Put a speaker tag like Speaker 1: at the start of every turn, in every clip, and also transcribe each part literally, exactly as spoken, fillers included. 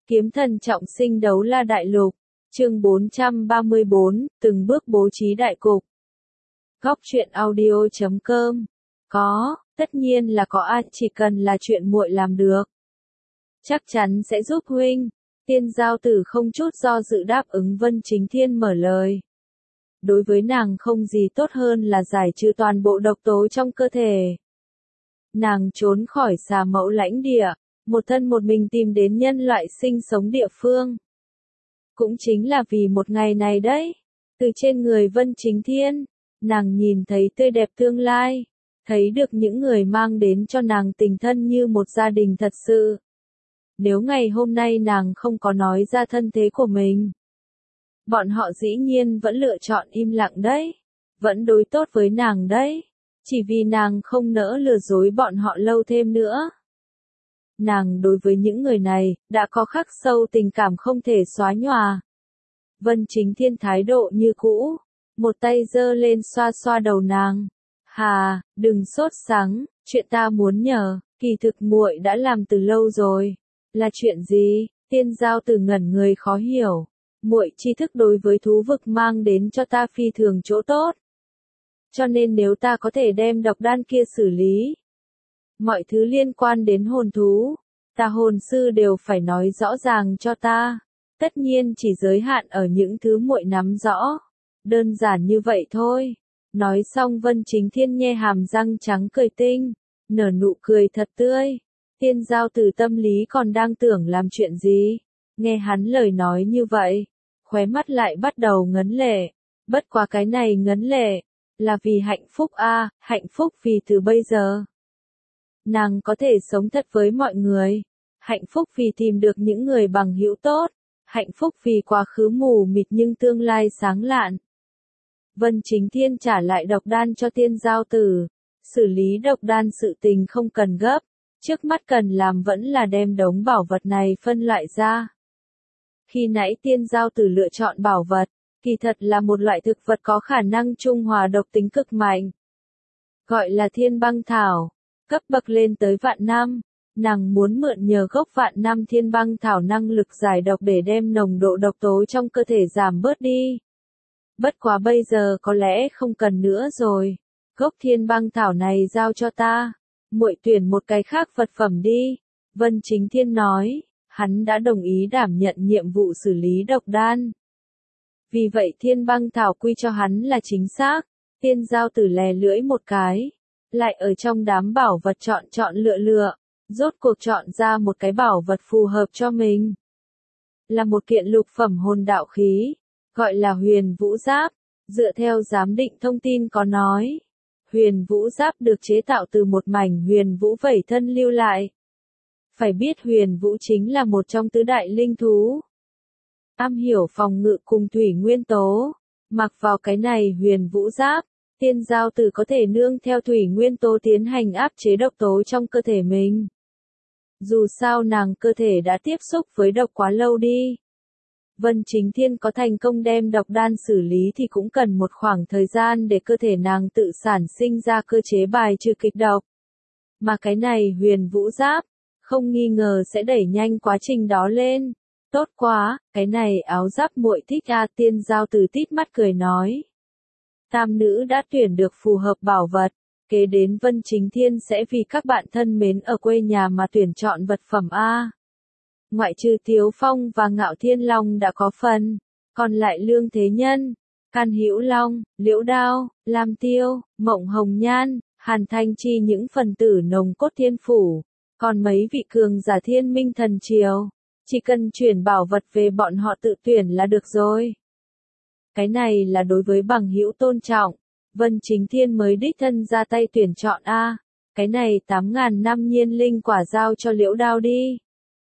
Speaker 1: Kiếm thần trọng sinh đấu la đại lục, chương bốn trăm ba mươi bốn, từng bước bố trí đại cục. Góc truyện audio chấm com. Có, tất nhiên là có a, chỉ cần là chuyện muội làm được. Chắc chắn sẽ giúp huynh. Tiên giao tử không chút do dự đáp ứng. Vân Chính Thiên mở lời. Đối với nàng không gì tốt hơn là giải trừ toàn bộ độc tố trong cơ thể. Nàng trốn khỏi xà mẫu lãnh địa, một thân một mình tìm đến nhân loại sinh sống địa phương. Cũng chính là vì một ngày này đấy. Từ trên người Vân Chính Thiên, nàng nhìn thấy tươi đẹp tương lai, thấy được những người mang đến cho nàng tình thân như một gia đình thật sự. Nếu ngày hôm nay nàng không có nói ra thân thế của mình, bọn họ dĩ nhiên vẫn lựa chọn im lặng đấy, vẫn đối tốt với nàng đấy, chỉ vì nàng không nỡ lừa dối bọn họ lâu thêm nữa. Nàng đối với những người này, đã có khắc sâu tình cảm không thể xóa nhòa. Vân Chính Thiên thái độ như cũ, một tay giơ lên xoa xoa đầu nàng. Hà, đừng sốt sắng, chuyện ta muốn nhờ, kỳ thực muội đã làm từ lâu rồi. Là chuyện gì? Tiên giao tử ngẩn người khó hiểu. Muội tri thức đối với thú vực mang đến cho ta phi thường chỗ tốt. Cho nên nếu ta có thể đem độc đan kia xử lý, mọi thứ liên quan đến hồn thú, ta hồn sư đều phải nói rõ ràng cho ta. Tất nhiên chỉ giới hạn ở những thứ muội nắm rõ. Đơn giản như vậy thôi. Nói xong Vân Chính Thiên nhe hàm răng trắng cười tinh, nở nụ cười thật tươi. Tiên giao tử tâm lý còn đang tưởng làm chuyện gì. Nghe hắn lời nói như vậy, khóe mắt lại bắt đầu ngấn lệ. Bất quá cái này ngấn lệ, là vì hạnh phúc a, hạnh phúc vì từ bây giờ nàng có thể sống thật với mọi người. Hạnh phúc vì tìm được những người bằng hữu tốt. Hạnh phúc vì quá khứ mù mịt nhưng tương lai sáng lạn. Vân Chính Thiên trả lại độc đan cho tiên giao tử. Xử lý độc đan sự tình không cần gấp. Trước mắt cần làm vẫn là đem đống bảo vật này phân loại ra. Khi nãy tiên giao tử lựa chọn bảo vật, kỳ thật là một loại thực vật có khả năng trung hòa độc tính cực mạnh. Gọi là thiên băng thảo. Cấp bậc lên tới vạn năm, nàng muốn mượn nhờ gốc vạn năm thiên băng thảo năng lực giải độc để đem nồng độ độc tố trong cơ thể giảm bớt đi. Bất quá bây giờ có lẽ không cần nữa rồi. Gốc thiên băng thảo này giao cho ta, muội tuyển một cái khác vật phẩm đi. Vân Chính Thiên nói, hắn đã đồng ý đảm nhận nhiệm vụ xử lý độc đan. Vì vậy thiên băng thảo quy cho hắn là chính xác. Tiên giao tử lè lưỡi một cái, lại ở trong đám bảo vật chọn chọn lựa lựa, rốt cuộc chọn ra một cái bảo vật phù hợp cho mình. Là một kiện lục phẩm hồn đạo khí, gọi là huyền vũ giáp. Dựa theo giám định thông tin có nói, huyền vũ giáp được chế tạo từ một mảnh huyền vũ vẩy thân lưu lại. Phải biết huyền vũ chính là một trong tứ đại linh thú, am hiểu phòng ngự cùng thủy nguyên tố. Mặc vào cái này huyền vũ giáp, tiên giao tử có thể nương theo thủy nguyên tố tiến hành áp chế độc tố trong cơ thể mình. Dù sao nàng cơ thể đã tiếp xúc với độc quá lâu đi. Vân Chính Thiên có thành công đem độc đan xử lý thì cũng cần một khoảng thời gian để cơ thể nàng tự sản sinh ra cơ chế bài trừ kịch độc. Mà cái này huyền vũ giáp, không nghi ngờ sẽ đẩy nhanh quá trình đó lên. Tốt quá, cái này áo giáp muội thích a. Tiên giao tử tít mắt cười nói. Tam nữ đã tuyển được phù hợp bảo vật, kế đến Vân Chính Thiên sẽ vì các bạn thân mến ở quê nhà mà tuyển chọn vật phẩm a. Ngoại trừ Tiếu Phong và Ngạo Thiên Long đã có phần, còn lại Lương Thế Nhân, Can Hữu Long, Liễu Đao, Lam Tiêu, Mộng Hồng Nhan, Hàn Thanh Chi những phần tử nồng cốt thiên phủ, còn mấy vị cường giả thiên minh thần triều, chỉ cần chuyển bảo vật về bọn họ tự tuyển là được rồi. Cái này là đối với bằng hữu tôn trọng. Vân Chính Thiên mới đích thân ra tay tuyển chọn a. Cái này tám ngàn năm nhiên linh quả giao cho Liễu Đao đi.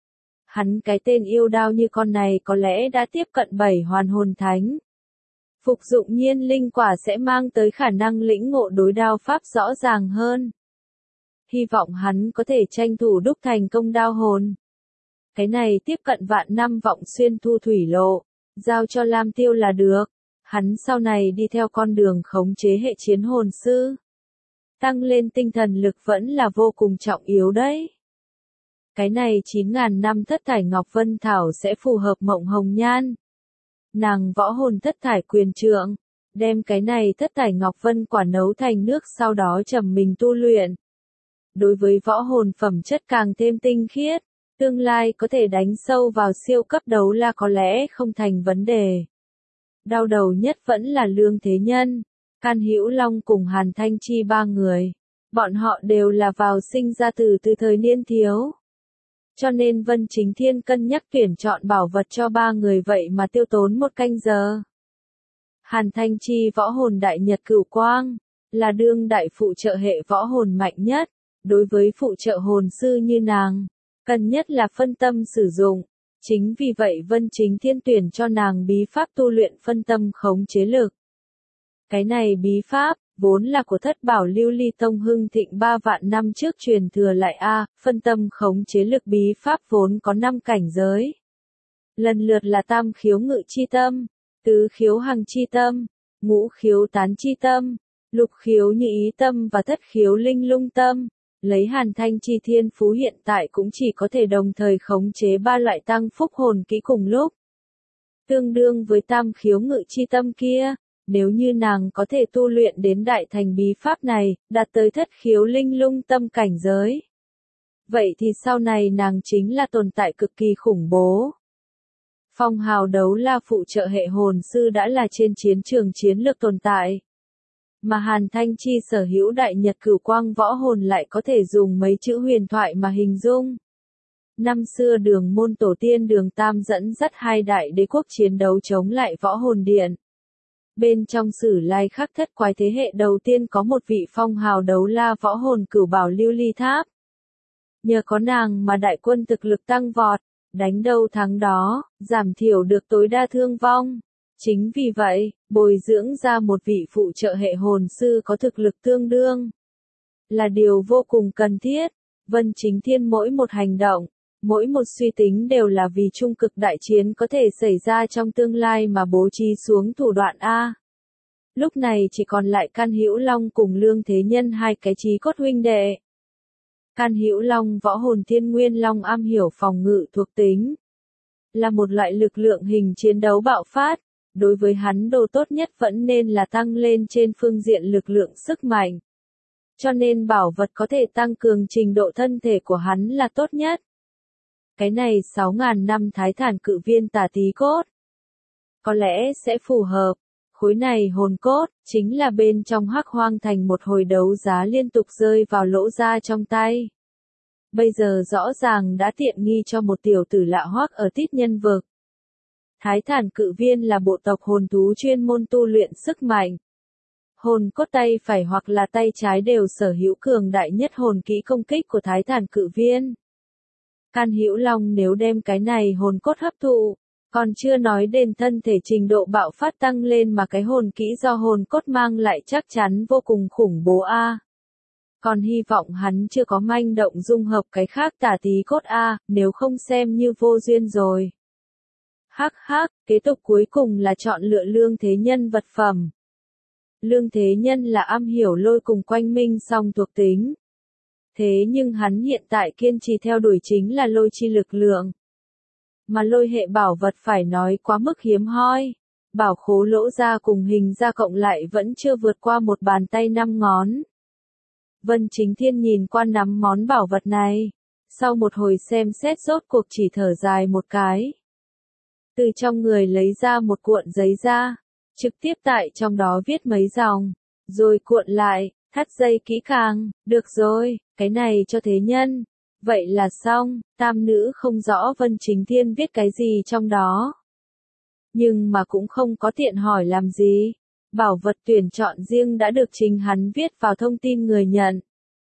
Speaker 1: Hắn cái tên yêu đao như con này có lẽ đã tiếp cận bảy hoàn hồn thánh. Phục dụng nhiên linh quả sẽ mang tới khả năng lĩnh ngộ đối đao pháp rõ ràng hơn. Hy vọng hắn có thể tranh thủ đúc thành công đao hồn. Cái này tiếp cận vạn năm vọng xuyên thu thủy lộ, giao cho Lam Tiêu là được. Hắn sau này đi theo con đường khống chế hệ chiến hồn sư, tăng lên tinh thần lực vẫn là vô cùng trọng yếu đấy. Cái này chín ngàn năm thất thải Ngọc Vân Thảo sẽ phù hợp Mộng Hồng Nhan. Nàng võ hồn thất thải quyền trượng, đem cái này thất thải Ngọc Vân quả nấu thành nước sau đó trầm mình tu luyện. Đối với võ hồn phẩm chất càng thêm tinh khiết, tương lai có thể đánh sâu vào siêu cấp đấu la có lẽ không thành vấn đề. Đau đầu nhất vẫn là Lương Thế Nhân, Can Hữu Long cùng Hàn Thanh Chi ba người. Bọn họ đều là vào sinh ra từ từ thời niên thiếu. Cho nên Vân Chính Thiên cân nhắc tuyển chọn bảo vật cho ba người vậy mà tiêu tốn một canh giờ. Hàn Thanh Chi võ hồn đại nhật cửu quang, là đương đại phụ trợ hệ võ hồn mạnh nhất. Đối với phụ trợ hồn sư như nàng, cần nhất là phân tâm sử dụng. Chính vì vậy Vân Chính Thiên tuyển cho nàng bí pháp tu luyện phân tâm khống chế lực. Cái này bí pháp, vốn là của thất bảo lưu ly tông hưng thịnh ba vạn năm trước truyền thừa lại A, phân tâm khống chế lực bí pháp vốn có năm cảnh giới. Lần lượt là tam khiếu ngự chi tâm, tứ khiếu hằng chi tâm, ngũ khiếu tán chi tâm, lục khiếu như ý tâm và thất khiếu linh lung tâm. Lấy Hàn Thanh Chi thiên phú hiện tại cũng chỉ có thể đồng thời khống chế ba loại tăng phúc hồn kỹ cùng lúc. Tương đương với tam khiếu ngự chi tâm kia, nếu như nàng có thể tu luyện đến đại thành bí pháp này, đạt tới thất khiếu linh lung tâm cảnh giới. Vậy thì sau này nàng chính là tồn tại cực kỳ khủng bố. Phong hào đấu la phụ trợ hệ hồn sư đã là trên chiến trường chiến lược tồn tại. Mà Hàn Thanh Chi sở hữu đại nhật cửu quang võ hồn lại có thể dùng mấy chữ huyền thoại mà hình dung. Năm xưa Đường môn tổ tiên Đường Tam dẫn dắt hai đại đế quốc chiến đấu chống lại võ hồn điện. Bên trong sử lai khắc thất quái thế hệ đầu tiên có một vị phong hào đấu la võ hồn cửu bảo lưu ly tháp. Nhờ có nàng mà đại quân thực lực tăng vọt, đánh đâu thắng đó, giảm thiểu được tối đa thương vong. Chính vì vậy, bồi dưỡng ra một vị phụ trợ hệ hồn sư có thực lực tương đương là điều vô cùng cần thiết. Vân Chính Thiên mỗi một hành động, mỗi một suy tính đều là vì trung cực đại chiến có thể xảy ra trong tương lai mà bố trí xuống thủ đoạn A. Lúc này chỉ còn lại Can Hữu Long cùng Lương Thế Nhân hai cái chí cốt huynh đệ. Can Hữu Long võ hồn Thiên Nguyên Long am hiểu phòng ngự thuộc tính, là một loại lực lượng hình chiến đấu bạo phát. Đối với hắn đồ tốt nhất vẫn nên là tăng lên trên phương diện lực lượng sức mạnh. Cho nên bảo vật có thể tăng cường trình độ thân thể của hắn là tốt nhất. Cái này sáu ngàn năm thái thản cự viên tà tí cốt. Có lẽ sẽ phù hợp. Khối này hồn cốt, chính là bên trong Hắc Hoang Thành một hồi đấu giá liên tục rơi vào lỗ ra trong tay. Bây giờ rõ ràng đã tiện nghi cho một tiểu tử lạ hoắc ở Tít Nhân Vực. Thái thản cự viên là bộ tộc hồn thú chuyên môn tu luyện sức mạnh. Hồn cốt tay phải hoặc là tay trái đều sở hữu cường đại nhất hồn kỹ công kích của thái thản cự viên. Can Hữu Long nếu đem cái này hồn cốt hấp thụ, còn chưa nói đến thân thể trình độ bạo phát tăng lên mà cái hồn kỹ do hồn cốt mang lại chắc chắn vô cùng khủng bố A. Còn hy vọng hắn chưa có manh động dung hợp cái khác tà tí cốt A, nếu không xem như vô duyên rồi. Hắc hắc, kế tục cuối cùng là chọn lựa Lương Thế Nhân vật phẩm. Lương Thế Nhân là am hiểu lôi cùng quanh minh song thuộc tính. Thế nhưng hắn hiện tại kiên trì theo đuổi chính là lôi chi lực lượng. Mà lôi hệ bảo vật phải nói quá mức hiếm hoi. Bảo khố lỗ ra cùng hình ra cộng lại vẫn chưa vượt qua một bàn tay năm ngón. Vân Chính Thiên nhìn qua nắm món bảo vật này. Sau một hồi xem xét rốt cuộc chỉ thở dài một cái. Từ trong người lấy ra một cuộn giấy ra, trực tiếp tại trong đó viết mấy dòng, rồi cuộn lại, thắt dây kỹ càng, được rồi, cái này cho thế nhân. Vậy là xong, tam nữ không rõ Vân Chính Thiên viết cái gì trong đó. Nhưng mà cũng không có tiện hỏi làm gì. Bảo vật tuyển chọn riêng đã được chính hắn viết vào thông tin người nhận.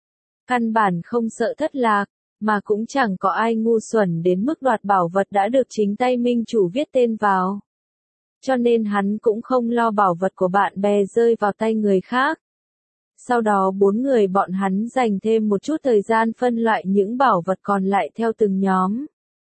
Speaker 1: Căn bản không sợ thất lạc. Mà cũng chẳng có ai ngu xuẩn đến mức đoạt bảo vật đã được chính tay minh chủ viết tên vào. Cho nên hắn cũng không lo bảo vật của bạn bè rơi vào tay người khác. Sau đó bốn người bọn hắn dành thêm một chút thời gian phân loại những bảo vật còn lại theo từng nhóm.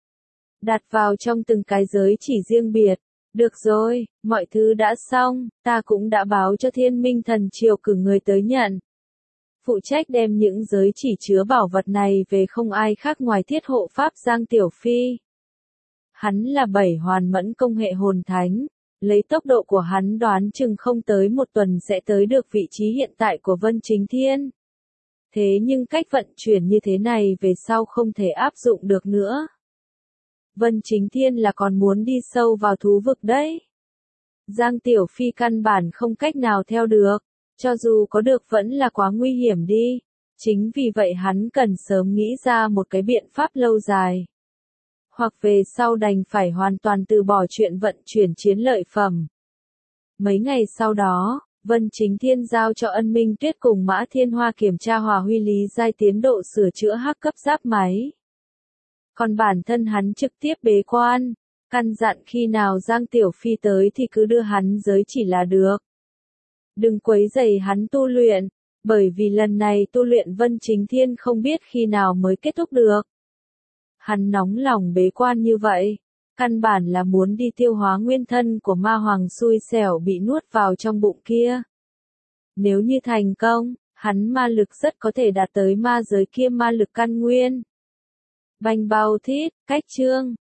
Speaker 1: Đặt vào trong từng cái giới chỉ riêng biệt. Được rồi, mọi thứ đã xong, ta cũng đã báo cho Thiên Minh Thần Triều cử người tới nhận. Phụ trách đem những giới chỉ chứa bảo vật này về không ai khác ngoài thiết hộ pháp Giang Tiểu Phi. Hắn là bảy hoàn mẫn công hệ hồn thánh, lấy tốc độ của hắn đoán chừng không tới một tuần sẽ tới được vị trí hiện tại của Vân Chính Thiên. Thế nhưng cách vận chuyển như thế này về sau không thể áp dụng được nữa. Vân Chính Thiên là còn muốn đi sâu vào thú vực đấy. Giang Tiểu Phi căn bản không cách nào theo được, cho dù có được vẫn là quá nguy hiểm đi. Chính vì vậy hắn cần sớm nghĩ ra một cái biện pháp lâu dài. Hoặc về sau đành phải hoàn toàn từ bỏ chuyện vận chuyển chiến lợi phẩm. Mấy ngày sau đó, Vân Chính Thiên giao cho Ân Minh Tuyết cùng Mã Thiên Hoa kiểm tra Hòa Huy Lý giai tiến độ sửa chữa hắc cấp giáp máy. Còn bản thân hắn trực tiếp bế quan, căn dặn khi nào Giang Tiểu Phi tới thì cứ đưa hắn giới chỉ là được. Đừng quấy rầy hắn tu luyện, bởi vì lần này tu luyện Vân Chính Thiên không biết khi nào mới kết thúc được. Hắn nóng lòng bế quan như vậy, căn bản là muốn đi tiêu hóa nguyên thân của ma hoàng xui xẻo bị nuốt vào trong bụng kia. Nếu như thành công, hắn ma lực rất có thể đạt tới ma giới kia ma lực căn nguyên. Bành bao thít, cách chương.